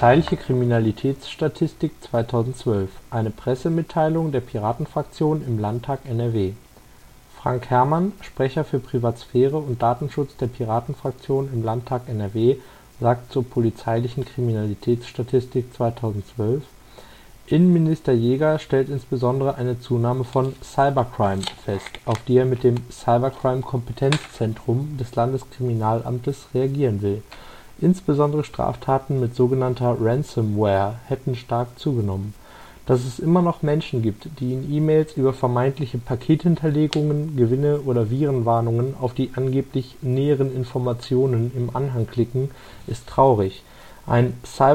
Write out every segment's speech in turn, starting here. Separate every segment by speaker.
Speaker 1: Polizeiliche Kriminalitätsstatistik 2012. Eine Pressemitteilung der Piratenfraktion im Landtag NRW. Frank Herrmann, Sprecher für Privatsphäre und Datenschutz der Piratenfraktion im Landtag NRW, sagt zur Polizeilichen Kriminalitätsstatistik 2012: Innenminister Jäger stellt insbesondere eine Zunahme von Cybercrime fest, auf die er mit dem Cybercrime-Kompetenzzentrum des Landeskriminalamtes reagieren will. Insbesondere Straftaten mit sogenannter Ransomware hätten stark zugenommen. Dass es immer noch Menschen gibt, die in E-Mails über vermeintliche Pakethinterlegungen, Gewinne oder Virenwarnungen auf die angeblich näheren Informationen im Anhang klicken, ist traurig. Ein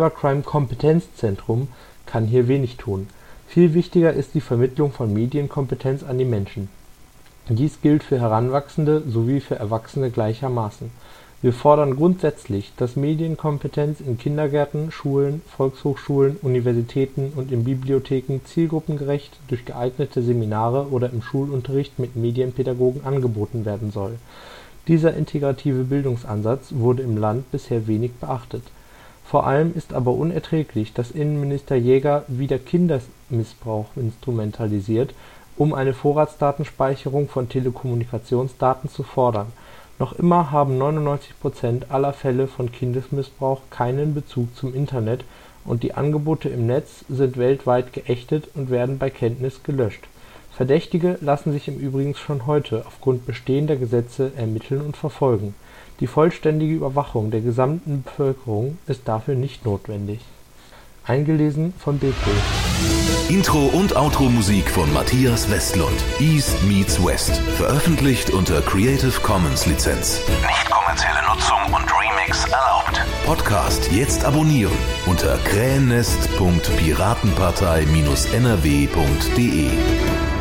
Speaker 1: Cybercrime-Kompetenzzentrum kann hier wenig tun. Viel wichtiger ist die Vermittlung von Medienkompetenz an die Menschen. Dies gilt für Heranwachsende sowie für Erwachsene gleichermaßen. Wir fordern grundsätzlich, dass Medienkompetenz in Kindergärten, Schulen, Volkshochschulen, Universitäten und in Bibliotheken zielgruppengerecht durch geeignete Seminare oder im Schulunterricht mit Medienpädagogen angeboten werden soll. Dieser integrative Bildungsansatz wurde im Land bisher wenig beachtet. Vor allem ist aber unerträglich, dass Innenminister Jäger wieder Kindesmissbrauch instrumentalisiert, um eine Vorratsdatenspeicherung von Telekommunikationsdaten zu fordern. Noch immer haben 99% aller Fälle von Kindesmissbrauch keinen Bezug zum Internet und die Angebote im Netz sind weltweit geächtet und werden bei Kenntnis gelöscht. Verdächtige lassen sich im Übrigen schon heute aufgrund bestehender Gesetze ermitteln und verfolgen. Die vollständige Überwachung der gesamten Bevölkerung ist dafür nicht notwendig. Eingelesen von BP.
Speaker 2: Intro und Outro-Musik von Matthias Westlund. East meets West. Veröffentlicht unter Creative Commons Lizenz. Nicht kommerzielle Nutzung und Remix erlaubt. Podcast jetzt abonnieren unter krähennest.piratenpartei-nrw.de.